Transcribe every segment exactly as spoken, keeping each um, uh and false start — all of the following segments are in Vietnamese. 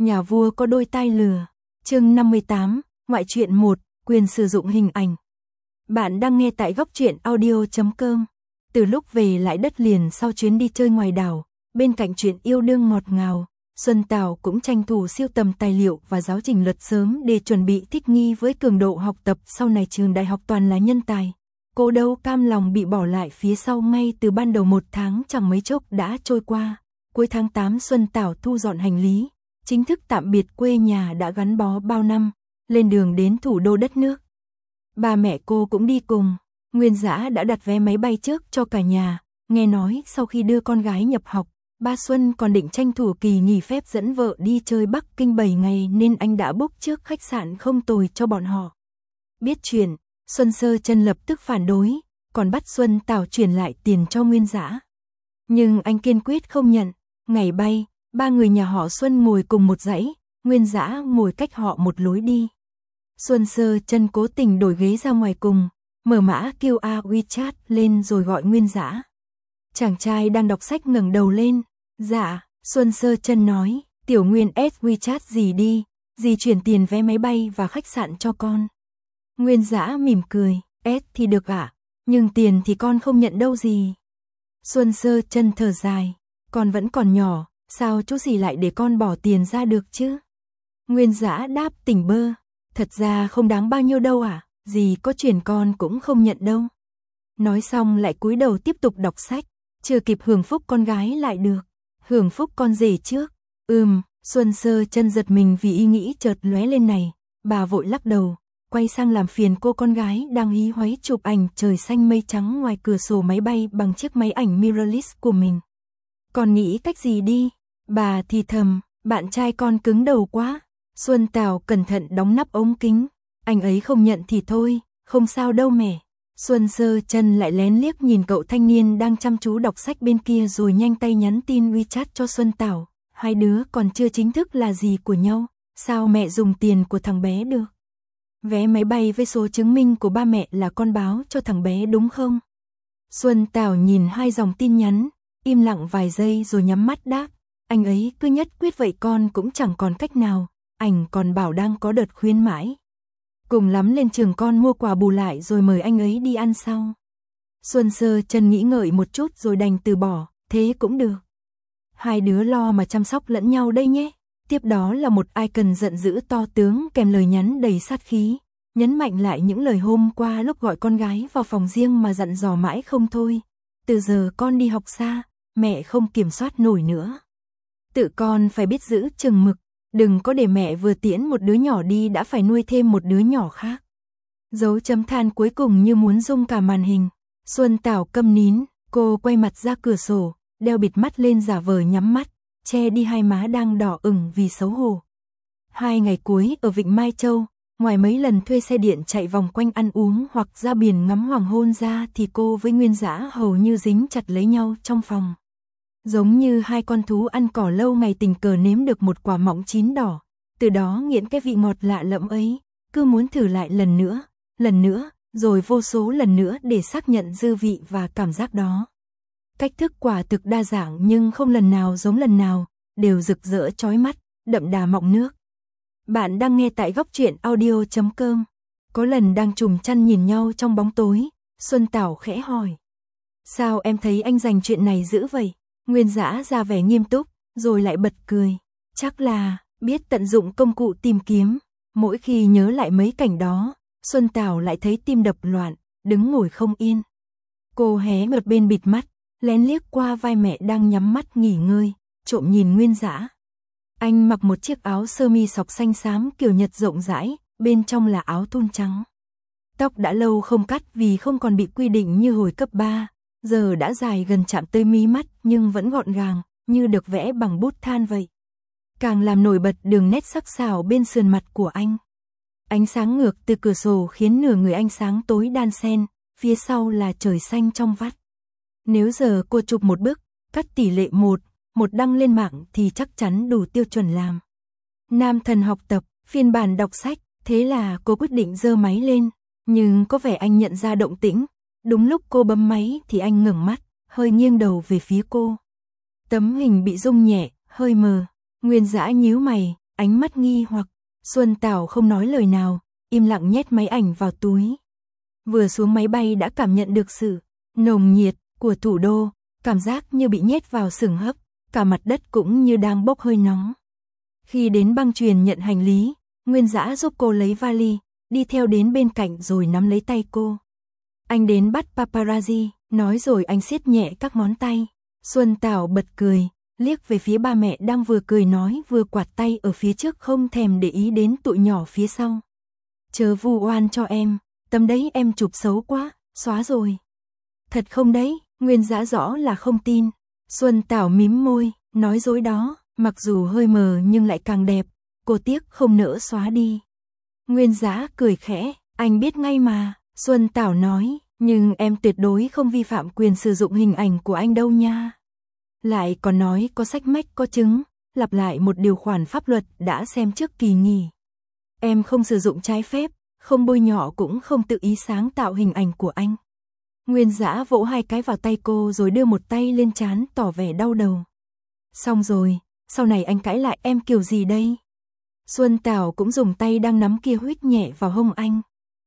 Nhà vua có đôi tai lừa. Chương năm mươi tám, ngoại truyện một, quyền sử dụng hình ảnh. Bạn đang nghe tại góc truyện audio chấm com. Từ lúc về lại đất liền sau chuyến đi chơi ngoài đảo, bên cạnh chuyện yêu đương ngọt ngào, Xuân Tảo cũng tranh thủ siêu tầm tài liệu và giáo trình luật sớm để chuẩn bị thích nghi với cường độ học tập sau này trường đại học toàn là nhân tài. Cô đâu cam lòng bị bỏ lại phía sau ngay từ ban đầu. Một tháng chẳng mấy chốc đã trôi qua. Cuối tháng tám Xuân Tảo thu dọn hành lý, chính thức tạm biệt quê nhà đã gắn bó bao năm, lên đường đến thủ đô đất nước. Ba mẹ cô cũng đi cùng. Nguyên Dã đã đặt vé máy bay trước cho cả nhà, nghe nói sau khi đưa con gái nhập học, ba Xuân còn định tranh thủ kỳ nghỉ phép dẫn vợ đi chơi Bắc Kinh bảy ngày nên anh đã book trước khách sạn không tồi cho bọn họ. Biết chuyện, Xuân Sơ Chân lập tức phản đối, còn bắt Xuân Tảo chuyển lại tiền cho Nguyên Dã. Nhưng anh kiên quyết không nhận. Ngày bay, ba người nhà họ Xuân ngồi cùng một dãy, Nguyên Dã ngồi cách họ một lối đi. Xuân Sơ Chân cố tình đổi ghế ra ngoài cùng, mở mã quy rờ WeChat lên rồi gọi Nguyên Dã. Chàng trai đang đọc sách ngẩng đầu lên. Dạ, Xuân Sơ Chân nói, Tiểu Nguyên ét WeChat gì đi, dì chuyển tiền vé máy bay và khách sạn cho con. Nguyên Dã mỉm cười, ét thì được ạ, à? Nhưng tiền thì con không nhận đâu gì. Xuân Sơ Chân thở dài, con vẫn còn nhỏ, sao chú dì lại để con bỏ tiền ra được chứ? Nguyên Dã đáp tỉnh bơ, thật ra không đáng bao nhiêu đâu à, dì có chuyển con cũng không nhận đâu. Nói xong lại cúi đầu tiếp tục đọc sách, chưa kịp hưởng phúc con gái lại được. Hưởng phúc con rể trước. Ừm, Xuân Sơ Chân giật mình vì ý nghĩ chợt lóe lên này, bà vội lắc đầu, quay sang làm phiền cô con gái đang hí hoáy chụp ảnh trời xanh mây trắng ngoài cửa sổ máy bay bằng chiếc máy ảnh mirrorless của mình. Con nghĩ cách gì đi? Bà thì thầm, bạn trai con cứng đầu quá. Xuân Tảo cẩn thận đóng nắp ống kính, anh ấy không nhận thì thôi, không sao đâu mẹ. Xuân Sơ Chân lại lén liếc nhìn cậu thanh niên đang chăm chú đọc sách bên kia rồi nhanh tay nhắn tin WeChat cho Xuân Tảo. Hai đứa còn chưa chính thức là gì của nhau, sao mẹ dùng tiền của thằng bé được? Vé máy bay với số chứng minh của ba mẹ là con báo cho thằng bé đúng không? Xuân Tảo nhìn hai dòng tin nhắn, im lặng vài giây rồi nhắm mắt đáp, anh ấy cứ nhất quyết vậy con cũng chẳng còn cách nào, ảnh còn bảo đang có đợt khuyến mãi. Cùng lắm lên trường con mua quà bù lại rồi mời anh ấy đi ăn sau. Xuân Sơ Chân nghĩ ngợi một chút rồi đành từ bỏ, thế cũng được. Hai đứa lo mà chăm sóc lẫn nhau đây nhé. Tiếp đó là một icon giận dữ to tướng kèm lời nhắn đầy sát khí, nhấn mạnh lại những lời hôm qua lúc gọi con gái vào phòng riêng mà dặn dò mãi không thôi. Từ giờ con đi học xa, mẹ không kiểm soát nổi nữa. Tự con phải biết giữ chừng mực, đừng có để mẹ vừa tiễn một đứa nhỏ đi đã phải nuôi thêm một đứa nhỏ khác. Dấu chấm than cuối cùng như muốn rung cả màn hình. Xuân Tảo câm nín, cô quay mặt ra cửa sổ, đeo bịt mắt lên giả vờ nhắm mắt, che đi hai má đang đỏ ửng vì xấu hổ. Hai ngày cuối ở Vịnh Mai Châu, ngoài mấy lần thuê xe điện chạy vòng quanh ăn uống hoặc ra biển ngắm hoàng hôn ra thì cô với Nguyên Dã hầu như dính chặt lấy nhau trong phòng. Giống như hai con thú ăn cỏ lâu ngày tình cờ nếm được một quả mọng chín đỏ, từ đó nghiện cái vị ngọt lạ lẫm ấy, cứ muốn thử lại lần nữa, lần nữa, rồi vô số lần nữa để xác nhận dư vị và cảm giác đó. Cách thức quả thực đa dạng nhưng không lần nào giống lần nào, đều rực rỡ chói mắt, đậm đà mọng nước. Bạn đang nghe tại góc truyện audio chấm com. Có lần đang chùm chăn nhìn nhau trong bóng tối, Xuân Tảo khẽ hỏi. Sao em thấy anh dành chuyện này dữ vậy? Nguyên Dã ra vẻ nghiêm túc, rồi lại bật cười. Chắc là, biết tận dụng công cụ tìm kiếm. Mỗi khi nhớ lại mấy cảnh đó, Xuân Tảo lại thấy tim đập loạn, đứng ngồi không yên. Cô hé một bên bịt mắt, lén liếc qua vai mẹ đang nhắm mắt nghỉ ngơi, trộm nhìn Nguyên Dã. Anh mặc một chiếc áo sơ mi sọc xanh xám kiểu Nhật rộng rãi, bên trong là áo thun trắng. Tóc đã lâu không cắt vì không còn bị quy định như hồi cấp ba, giờ đã dài gần chạm tới mí mắt nhưng vẫn gọn gàng, như được vẽ bằng bút than vậy. Càng làm nổi bật đường nét sắc sảo bên sườn mặt của anh. Ánh sáng ngược từ cửa sổ khiến nửa người anh sáng tối đan xen, phía sau là trời xanh trong vắt. Nếu giờ cô chụp một bức, cắt tỷ lệ một, một đăng lên mạng thì chắc chắn đủ tiêu chuẩn làm. Nam thần học tập, phiên bản đọc sách, thế là cô quyết định giơ máy lên, nhưng có vẻ anh nhận ra động tĩnh. Đúng lúc cô bấm máy thì anh ngẩng mắt, hơi nghiêng đầu về phía cô. Tấm hình bị rung nhẹ, hơi mờ. Nguyên Dã nhíu mày, ánh mắt nghi hoặc. Xuân Tảo không nói lời nào, im lặng nhét máy ảnh vào túi. Vừa xuống máy bay đã cảm nhận được sự nồng nhiệt của thủ đô, cảm giác như bị nhét vào sừng hấp, cả mặt đất cũng như đang bốc hơi nóng. Khi đến băng chuyền nhận hành lý, Nguyên Dã giúp cô lấy vali, đi theo đến bên cạnh rồi nắm lấy tay cô. Anh đến bắt paparazzi, nói rồi anh siết nhẹ các ngón tay. Xuân Tảo bật cười, liếc về phía ba mẹ đang vừa cười nói vừa quạt tay ở phía trước không thèm để ý đến tụi nhỏ phía sau. Chớ vu oan cho em, tấm đấy em chụp xấu quá, xóa rồi. Thật không đấy, Nguyên Dã rõ là không tin. Xuân Tảo mím môi, nói dối đó, mặc dù hơi mờ nhưng lại càng đẹp, cô tiếc không nỡ xóa đi. Nguyên Dã cười khẽ, anh biết ngay mà, Xuân Tảo nói, nhưng em tuyệt đối không vi phạm quyền sử dụng hình ảnh của anh đâu nha. Lại còn nói có sách mách có chứng, lặp lại một điều khoản pháp luật đã xem trước kỳ nghỉ. Em không sử dụng trái phép, không bôi nhọ cũng không tự ý sáng tạo hình ảnh của anh. Nguyên Dã vỗ hai cái vào tay cô rồi đưa một tay lên trán tỏ vẻ đau đầu. Xong rồi, sau này anh cãi lại em kiểu gì đây? Xuân Tảo cũng dùng tay đang nắm kia huých nhẹ vào hông anh.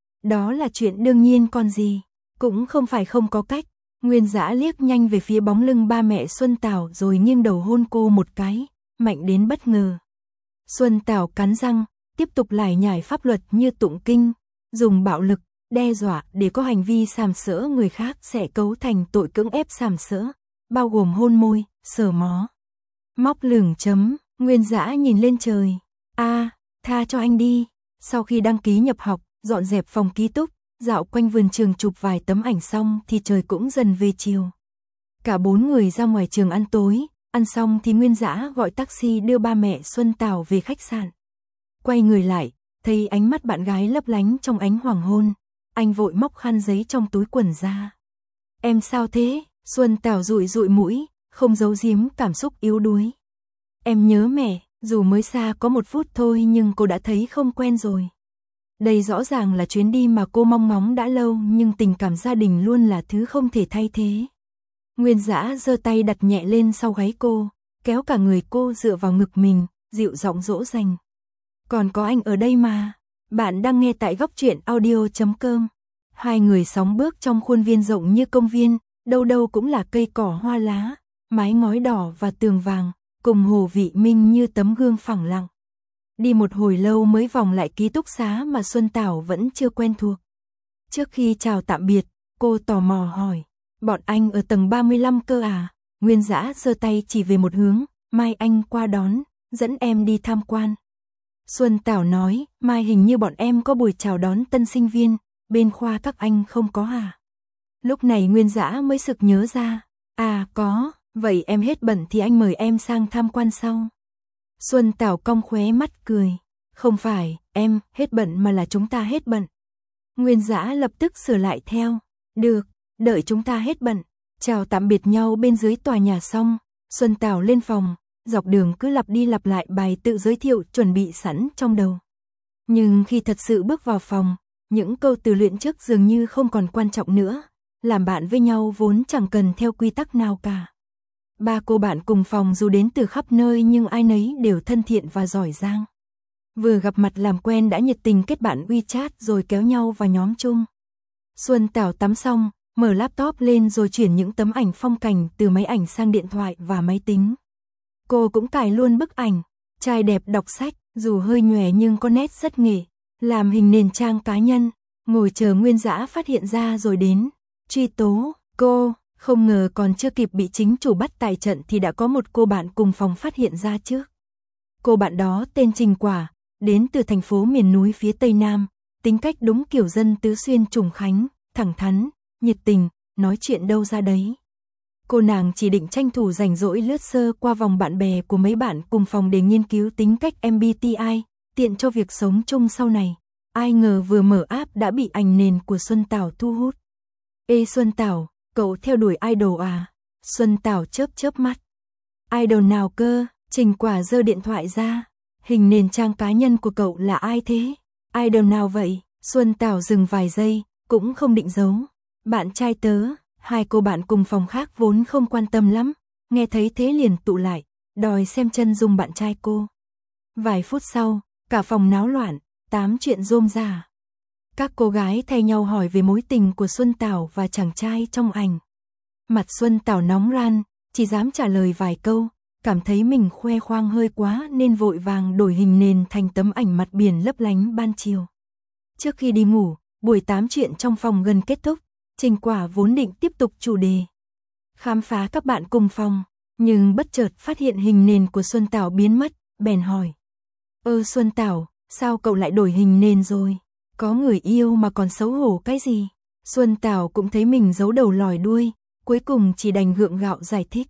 Đó là chuyện đương nhiên còn gì, cũng không phải không có cách. Nguyên Dã liếc nhanh về phía bóng lưng ba mẹ Xuân Tảo rồi nghiêng đầu hôn cô một cái, mạnh đến bất ngờ. Xuân Tảo cắn răng, tiếp tục lải nhải pháp luật như tụng kinh, dùng bạo lực, đe dọa để có hành vi sàm sỡ người khác sẽ cấu thành tội cưỡng ép sàm sỡ, bao gồm hôn môi, sờ mó, móc lửng chấm. Nguyên Dã nhìn lên trời, a, tha cho anh đi. Sau khi đăng ký nhập học, dọn dẹp phòng ký túc, dạo quanh vườn trường chụp vài tấm ảnh xong thì trời cũng dần về chiều. Cả bốn người ra ngoài trường ăn tối, ăn xong thì Nguyên Dã gọi taxi đưa ba mẹ Xuân Tảo về khách sạn. Quay người lại, thấy ánh mắt bạn gái lấp lánh trong ánh hoàng hôn, anh vội móc khăn giấy trong túi quần ra. Em sao thế? Xuân Tảo dụi dụi mũi, không giấu giếm cảm xúc yếu đuối. Em nhớ mẹ, dù mới xa có một phút thôi nhưng cô đã thấy không quen rồi. Đây rõ ràng là chuyến đi mà cô mong ngóng đã lâu nhưng tình cảm gia đình luôn là thứ không thể thay thế. Nguyên Dã giơ tay đặt nhẹ lên sau gáy cô, kéo cả người cô dựa vào ngực mình, dịu giọng dỗ dành. Còn có anh ở đây mà. Bạn đang nghe tại góc truyện audio chấm com. Hai người sóng bước trong khuôn viên rộng như công viên, đâu đâu cũng là cây cỏ hoa lá, mái ngói đỏ và tường vàng, cùng hồ Vị Minh như tấm gương phẳng lặng. Đi một hồi lâu mới vòng lại ký túc xá mà Xuân Tảo vẫn chưa quen thuộc. Trước khi chào tạm biệt, cô tò mò hỏi, bọn anh ở tầng ba mươi lăm cơ à? Nguyên Dã giơ tay chỉ về một hướng, mai anh qua đón, dẫn em đi tham quan. Xuân Tảo nói, mai hình như bọn em có buổi chào đón tân sinh viên, bên khoa các anh không có à? Lúc này Nguyên Dã mới sực nhớ ra, à có, vậy em hết bận thì anh mời em sang tham quan sau. Xuân Tảo cong khóe mắt cười, không phải, em, hết bận mà là chúng ta hết bận. Nguyên Dã lập tức sửa lại theo, được, đợi chúng ta hết bận. Chào tạm biệt nhau bên dưới tòa nhà xong, Xuân Tảo lên phòng, dọc đường cứ lặp đi lặp lại bài tự giới thiệu chuẩn bị sẵn trong đầu. Nhưng khi thật sự bước vào phòng, những câu từ luyện trước dường như không còn quan trọng nữa, làm bạn với nhau vốn chẳng cần theo quy tắc nào cả. Ba cô bạn cùng phòng dù đến từ khắp nơi nhưng ai nấy đều thân thiện và giỏi giang. Vừa gặp mặt làm quen đã nhiệt tình kết bạn WeChat rồi kéo nhau vào nhóm chung. Xuân Tảo tắm xong, mở laptop lên rồi chuyển những tấm ảnh phong cảnh từ máy ảnh sang điện thoại và máy tính. Cô cũng cài luôn bức ảnh, trai đẹp đọc sách, dù hơi nhòe nhưng có nét rất nghệ, làm hình nền trang cá nhân, ngồi chờ Nguyên Dã phát hiện ra rồi đến, truy tố, cô, không ngờ còn chưa kịp bị chính chủ bắt tại trận thì đã có một cô bạn cùng phòng phát hiện ra trước. Cô bạn đó tên Trình Quả, đến từ thành phố miền núi phía Tây Nam, tính cách đúng kiểu dân tứ xuyên Trùng Khánh, thẳng thắn, nhiệt tình, nói chuyện đâu ra đấy. Cô nàng chỉ định tranh thủ rảnh rỗi lướt sơ qua vòng bạn bè của mấy bạn cùng phòng để nghiên cứu tính cách em bê tê i, tiện cho việc sống chung sau này. Ai ngờ vừa mở app đã bị ảnh nền của Xuân Tảo thu hút. Ê Xuân Tảo, cậu theo đuổi idol à? Xuân Tảo chớp chớp mắt. Idol nào cơ? Trình Quả giơ điện thoại ra. Hình nền trang cá nhân của cậu là ai thế? Idol nào vậy? Xuân Tảo dừng vài giây, cũng không định giấu. Bạn trai tớ. Hai cô bạn cùng phòng khác vốn không quan tâm lắm, nghe thấy thế liền tụ lại, đòi xem chân dung bạn trai cô. Vài phút sau, cả phòng náo loạn, tám chuyện rôm rả. Các cô gái thay nhau hỏi về mối tình của Xuân Tảo và chàng trai trong ảnh. Mặt Xuân Tảo nóng ran, chỉ dám trả lời vài câu, cảm thấy mình khoe khoang hơi quá nên vội vàng đổi hình nền thành tấm ảnh mặt biển lấp lánh ban chiều. Trước khi đi ngủ, buổi tám chuyện trong phòng gần kết thúc, Trình Quả vốn định tiếp tục chủ đề khám phá các bạn cùng phòng, nhưng bất chợt phát hiện hình nền của Xuân Tảo biến mất, bèn hỏi. Ơ Xuân Tảo, sao cậu lại đổi hình nền rồi? Có người yêu mà còn xấu hổ cái gì? Xuân Tảo cũng thấy mình giấu đầu lòi đuôi, cuối cùng chỉ đành gượng gạo giải thích.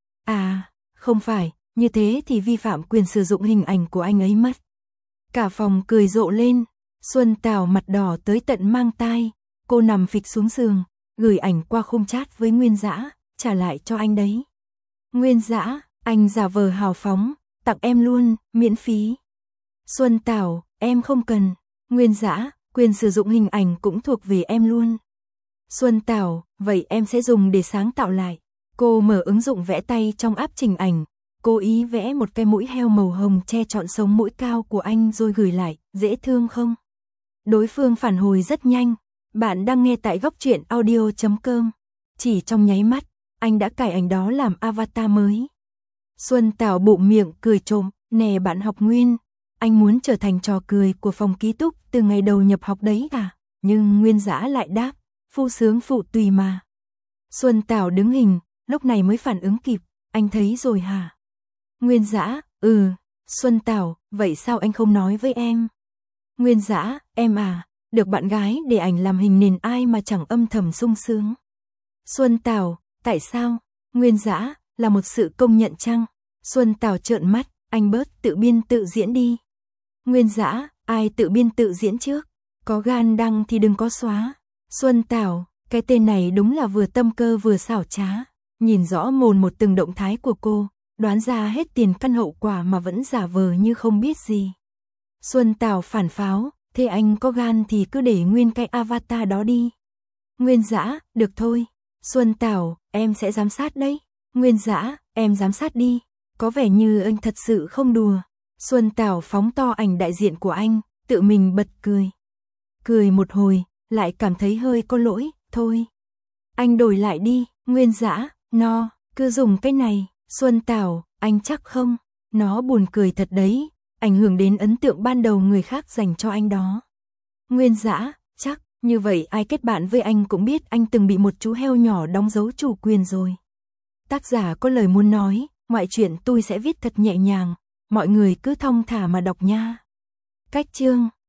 À, không phải, như thế thì vi phạm quyền sử dụng hình ảnh của anh ấy mất. Cả phòng cười rộ lên, Xuân Tảo mặt đỏ tới tận mang tai, cô nằm phịch xuống giường, gửi ảnh qua khung chat với Nguyên Dã, trả lại cho anh đấy. Nguyên Dã, anh giả vờ hào phóng, tặng em luôn, miễn phí. Xuân Tảo, em không cần. Nguyên Dã, quyền sử dụng hình ảnh cũng thuộc về em luôn. Xuân Tảo, vậy em sẽ dùng để sáng tạo lại. Cô mở ứng dụng vẽ tay trong app chỉnh ảnh, cố ý vẽ một cái mũi heo màu hồng che trọn sống mũi cao của anh rồi gửi lại, dễ thương không? Đối phương phản hồi rất nhanh, bạn đang nghe tại góc truyện audio chấm com. Chỉ trong nháy mắt, anh đã cài ảnh đó làm avatar mới. Xuân Tảo bụng miệng cười trộm, nè bạn học Nguyên, anh muốn trở thành trò cười của phòng ký túc từ ngày đầu nhập học đấy à? Nhưng Nguyên Dã lại đáp, phu sướng phụ tùy mà. Xuân Tảo đứng hình, lúc này mới phản ứng kịp, anh thấy rồi hả? Nguyên Dã, ừ. Xuân Tảo, vậy sao anh không nói với em? Nguyên Dã, em à, được bạn gái để ảnh làm hình nền ai mà chẳng âm thầm sung sướng. Xuân Tảo, tại sao? Nguyên Dã, là một sự công nhận chăng? Xuân Tảo trợn mắt, anh bớt tự biên tự diễn đi. Nguyên Dã, ai tự biên tự diễn trước? Có gan đăng thì đừng có xóa. Xuân Tảo, cái tên này đúng là vừa tâm cơ vừa xảo trá. Nhìn rõ mồn một từng động thái của cô, đoán ra hết tiền căn hậu quả mà vẫn giả vờ như không biết gì. Xuân Tảo phản pháo, thế anh có gan thì cứ để nguyên cái avatar đó đi. Nguyên Dã, được thôi. Xuân Tảo, em sẽ giám sát đấy. Nguyên Dã, em giám sát đi. Có vẻ như anh thật sự không đùa. Xuân Tảo phóng to ảnh đại diện của anh, tự mình bật cười. Cười một hồi, lại cảm thấy hơi có lỗi, thôi. Anh đổi lại đi, Nguyên Dã, no, cứ dùng cái này. Xuân Tảo, anh chắc không? Nó buồn cười thật đấy, ảnh hưởng đến ấn tượng ban đầu người khác dành cho anh đó. Nguyên Dã, chắc, như vậy ai kết bạn với anh cũng biết anh từng bị một chú heo nhỏ đóng dấu chủ quyền rồi. Tác giả có lời muốn nói, ngoại truyện tôi sẽ viết thật nhẹ nhàng, mọi người cứ thong thả mà đọc nha. Cách chương